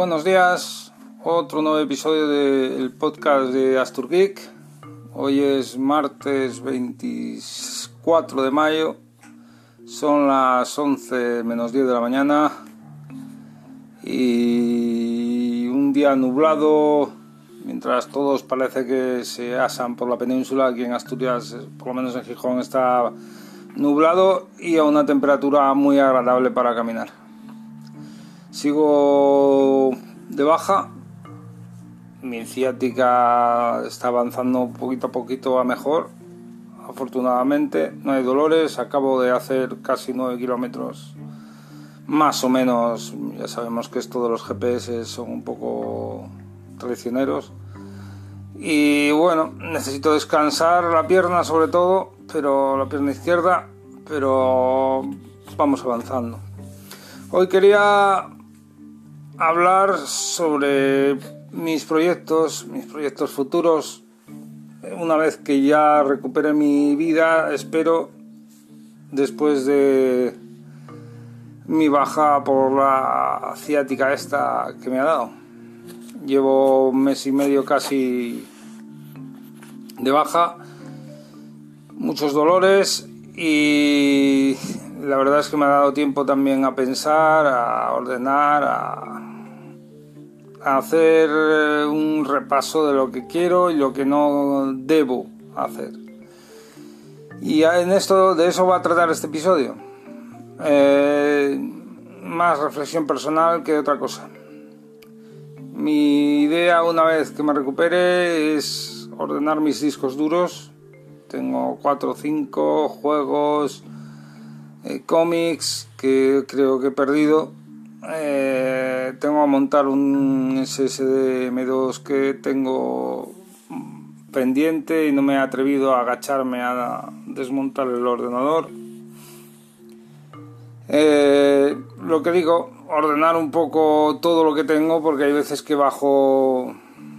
Buenos días, otro nuevo episodio del podcast de AsturGeek. Hoy es martes 24 de mayo, son las 11 menos 10 de la mañana y un día nublado, mientras todos parece que se asan por la península. Aquí en Asturias, por lo menos en Gijón, está nublado y a una temperatura muy agradable para caminar. Sigo de baja, mi ciática está avanzando poquito a poquito a mejor, afortunadamente no hay dolores. Acabo de hacer casi 9 kilómetros, más o menos. Ya sabemos que esto de los GPS son un poco traicioneros y bueno, necesito descansar la pierna sobre todo, pero la pierna izquierda, pero vamos avanzando. Hoy quería hablar sobre mis proyectos futuros. Una vez que ya recupere mi vida, espero, después de mi baja por la ciática esta que me ha dado. Llevo un mes y medio casi de baja, muchos dolores, y la verdad es que me ha dado tiempo también a pensar, a ordenar, a hacer un repaso de lo que quiero y lo que no debo hacer. Y de eso va a tratar este episodio. Más reflexión personal que otra cosa. Mi idea, una vez que me recupere, es ordenar mis discos duros. Tengo 4 o 5 juegos, cómics que creo que he perdido. Tengo que montar un SSD M2 que tengo pendiente y no me he atrevido a agacharme a desmontar el ordenador. Lo que digo, ordenar un poco todo lo que tengo, porque hay veces que bajo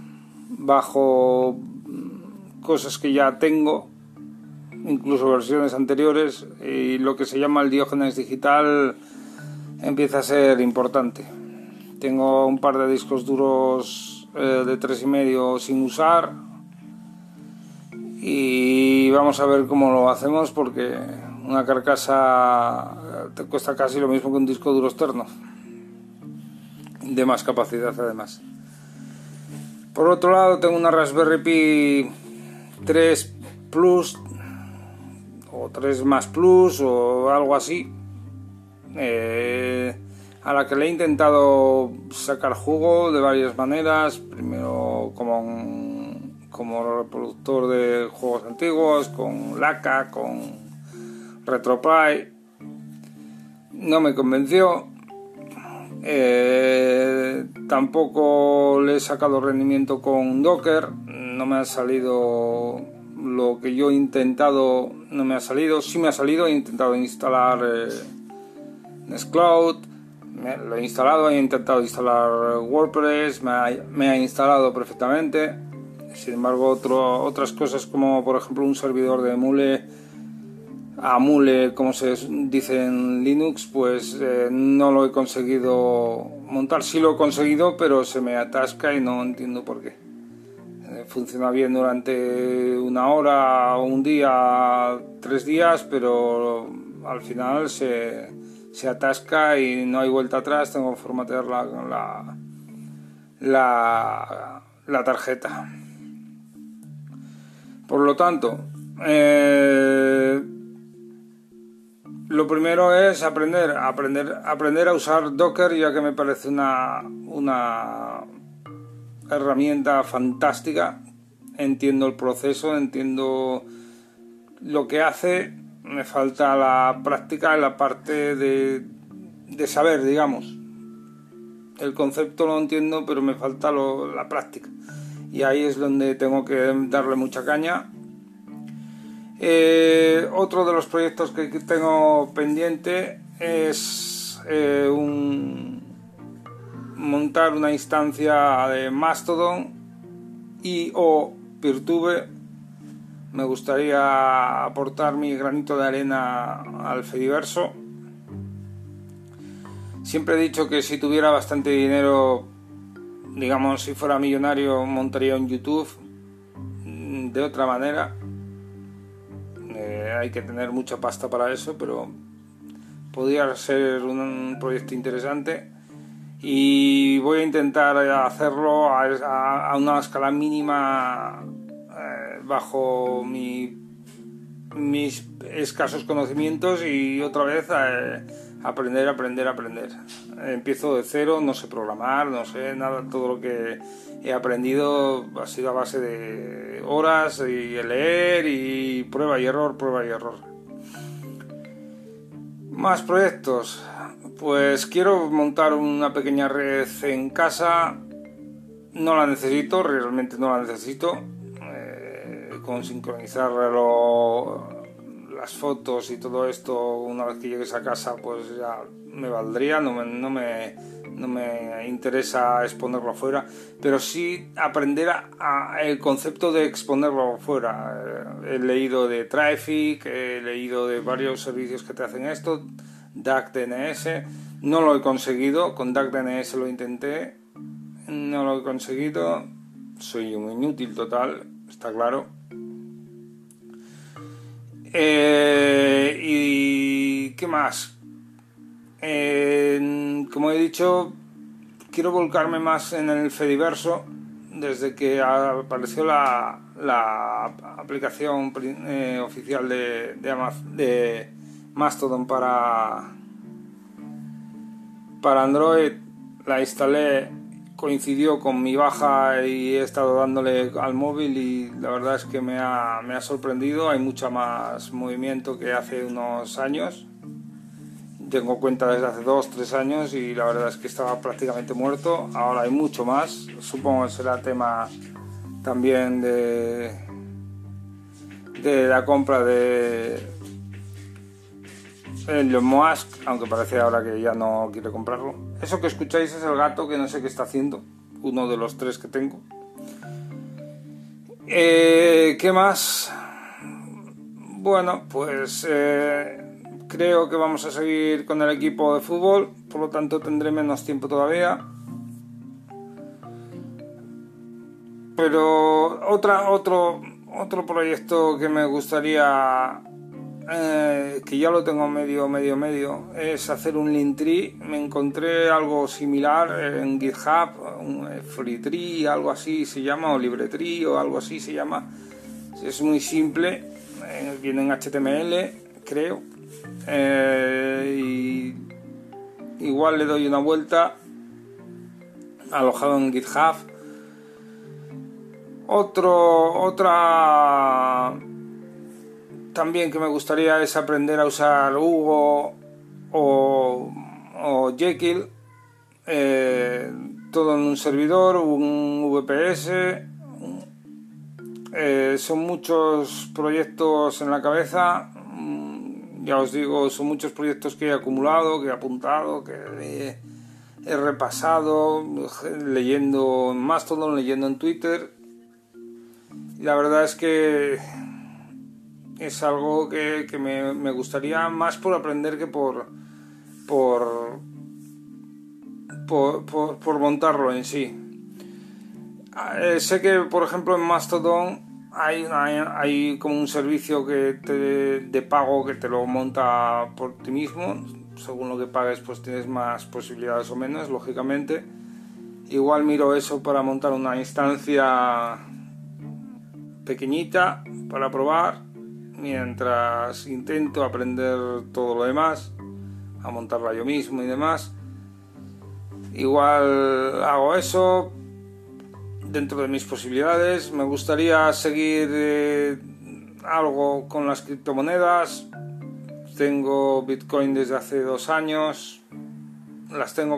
cosas que ya tengo, incluso versiones anteriores, y lo que se llama el Diógenes digital empieza a ser importante. Tengo un par de discos duros de 3,5 sin usar y vamos a ver cómo lo hacemos, porque una carcasa te cuesta casi lo mismo que un disco duro externo, de más capacidad además. Por otro lado, tengo una Raspberry Pi 3 Plus o 3 más Plus o algo así, a la que le he intentado sacar jugo de varias maneras. Primero como reproductor de juegos antiguos, con Laca, con RetroPie. No me convenció. Tampoco le he sacado rendimiento con Docker. No me ha salido lo que yo he intentado. No me ha salido. Sí me ha salido. He intentado instalar Nextcloud, lo he instalado. He intentado instalar WordPress, me ha instalado perfectamente. Sin embargo, otras cosas, como por ejemplo un servidor de Mule, como se dice en Linux, pues no lo he conseguido montar. Sí lo he conseguido, pero se me atasca y no entiendo por qué. Funciona bien durante una hora, un día, 3 días, pero al final se atasca y no hay vuelta atrás. Tengo que formatear la tarjeta. Por lo tanto, lo primero es aprender a usar Docker, ya que me parece una herramienta fantástica. Entiendo el proceso, entiendo lo que hace. Me falta la práctica, la parte de saber, digamos. El concepto lo entiendo, pero me falta la práctica. Y ahí es donde tengo que darle mucha caña. Otro de los proyectos que tengo pendiente es montar una instancia de Mastodon o Peertube. Me gustaría aportar mi granito de arena al Fediverso. Siempre he dicho que si tuviera bastante dinero digamos, si fuera millonario montaría un YouTube de otra manera. Hay que tener mucha pasta para eso, pero podría ser un proyecto interesante. Y voy a intentar hacerlo a una escala mínima, bajo mis escasos conocimientos, y otra vez aprender. Empiezo de cero, no sé programar, no sé nada. Todo lo que he aprendido ha sido a base de horas y leer y prueba y error. Más proyectos. Pues quiero montar una pequeña red en casa. No la necesito, realmente no la necesito. Con sincronizar las fotos y todo esto, una vez que llegues a casa, pues ya me valdría. No me interesa exponerlo afuera, pero sí aprender el concepto de exponerlo afuera. He leído de Traffic, he leído de varios servicios que te hacen esto. DuckDNS, no lo he conseguido. Con DuckDNS lo intenté, no lo he conseguido. Soy un inútil total, está claro. ¿Y qué más? Como he dicho, quiero volcarme más en el Fediverso. Desde que apareció la aplicación oficial de Mastodon para Android, la instalé, coincidió con mi baja y he estado dándole al móvil, y la verdad es que me ha sorprendido. Hay mucho más movimiento que hace unos años. Tengo cuenta desde hace 2-3 años y la verdad es que estaba prácticamente muerto. Ahora hay mucho más. Supongo que será tema también de la compra de Elon Musk, aunque parece ahora que ya no quiere comprarlo. Eso que escucháis es el gato, que no sé qué está haciendo, uno de los 3 que tengo. ¿Qué más? Bueno, pues creo que vamos a seguir con el equipo de fútbol, por lo tanto tendré menos tiempo todavía. Pero otro proyecto que me gustaría, que ya lo tengo medio, es hacer un Linktree. Me encontré algo similar en GitHub, un FreeTree, algo así se llama, o LibreTree o algo así se llama. Es muy simple, viene en HTML, creo. Y igual le doy una vuelta, alojado en GitHub. Otra también que me gustaría es aprender a usar Hugo o Jekyll, todo en un servidor, un VPS. Son muchos proyectos en la cabeza. Ya os digo, son muchos proyectos que he acumulado, que he apuntado, que he repasado, leyendo en Mastodon, leyendo en Twitter. Y la verdad es que es algo que me gustaría más por aprender que por montarlo en sí. Sé que, por ejemplo, en Mastodon hay como un servicio de pago que te lo monta por ti mismo. Según lo que pagues, pues tienes más posibilidades o menos, lógicamente. Igual miro eso para montar una instancia pequeñita para probar, mientras intento aprender todo lo demás, a montarla yo mismo y demás. Igual hago eso dentro de mis posibilidades. Me gustaría seguir algo con las criptomonedas. Tengo Bitcoin desde hace 2 años. Las tengo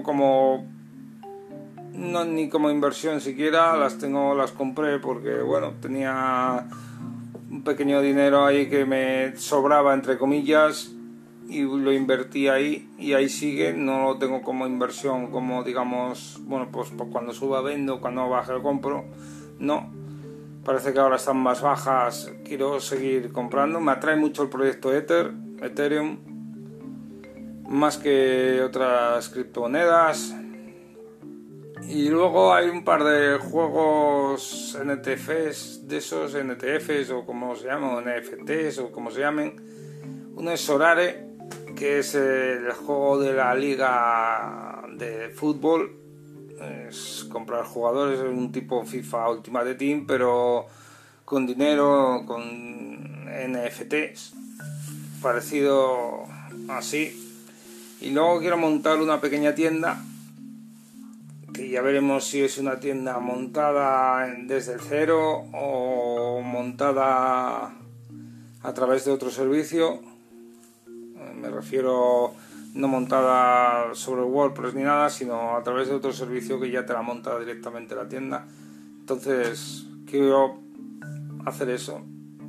ni como inversión siquiera. Las compré porque, bueno, tenía un pequeño dinero ahí que me sobraba, entre comillas, y lo invertí ahí, y ahí sigue. No lo tengo como inversión, como digamos, bueno, pues cuando suba vendo, cuando baje compro. No, parece que ahora están más bajas, quiero seguir comprando. Me atrae mucho el proyecto Ethereum, más que otras criptomonedas. Y luego hay un par de juegos NTFs, de esos NTFs o como se llaman, NFTs o como se llamen. Uno es Sorare, que es el juego de la liga de fútbol. Es comprar jugadores, es un tipo FIFA Ultimate Team, pero con dinero, con NFTs, parecido así. Y luego quiero montar una pequeña tienda, que ya veremos si es una tienda montada desde el cero o montada a través de otro servicio. Me refiero no montada sobre WordPress ni nada, sino a través de otro servicio que ya te la monta directamente la tienda. Entonces quiero hacer eso.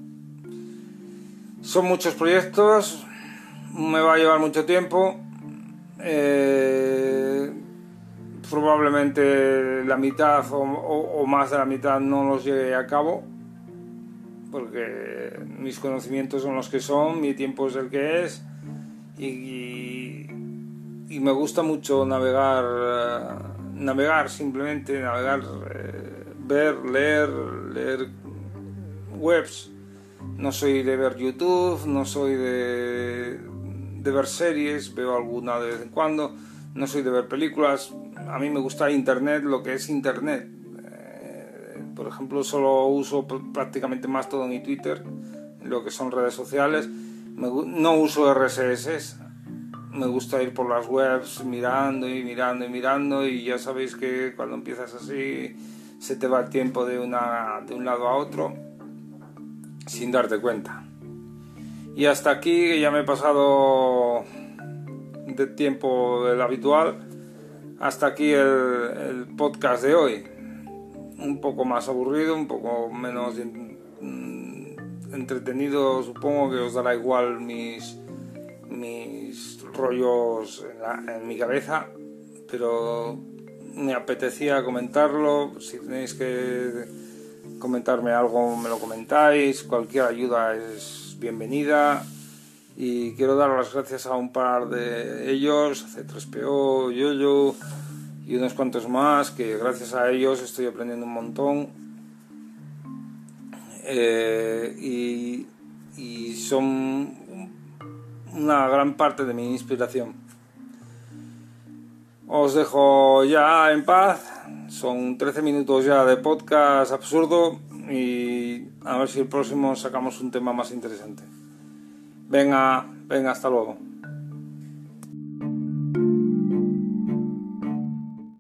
Son muchos proyectos, me va a llevar mucho tiempo. Probablemente la mitad o más de la mitad no los lleve a cabo, porque mis conocimientos son los que son, mi tiempo es el que es, y me gusta mucho navegar simplemente, ver, leer webs. No soy de ver YouTube, no soy de ver series, veo alguna de vez en cuando, no soy de ver películas. A mí me gusta Internet, lo que es Internet. Por ejemplo, solo uso prácticamente más todo mi Twitter, lo que son redes sociales. No uso RSS, me gusta ir por las webs mirando, y ya sabéis que cuando empiezas así se te va el tiempo de un lado a otro sin darte cuenta. Y hasta aquí, que ya me he pasado de tiempo del habitual, hasta aquí el podcast de hoy. Un poco más aburrido, un poco menos entretenido. Supongo que os dará igual mis rollos en mi cabeza, pero me apetecía comentarlo. Si tenéis que comentarme algo, me lo comentáis. Cualquier ayuda es bienvenida. Y quiero dar las gracias a un par de ellos, C3PO, Yoyo y unos cuantos más, que gracias a ellos estoy aprendiendo un montón. Y son una gran parte de mi inspiración. Os dejo ya en paz. Son 13 minutos ya de podcast absurdo, y a ver si el próximo sacamos un tema más interesante. Venga, hasta luego.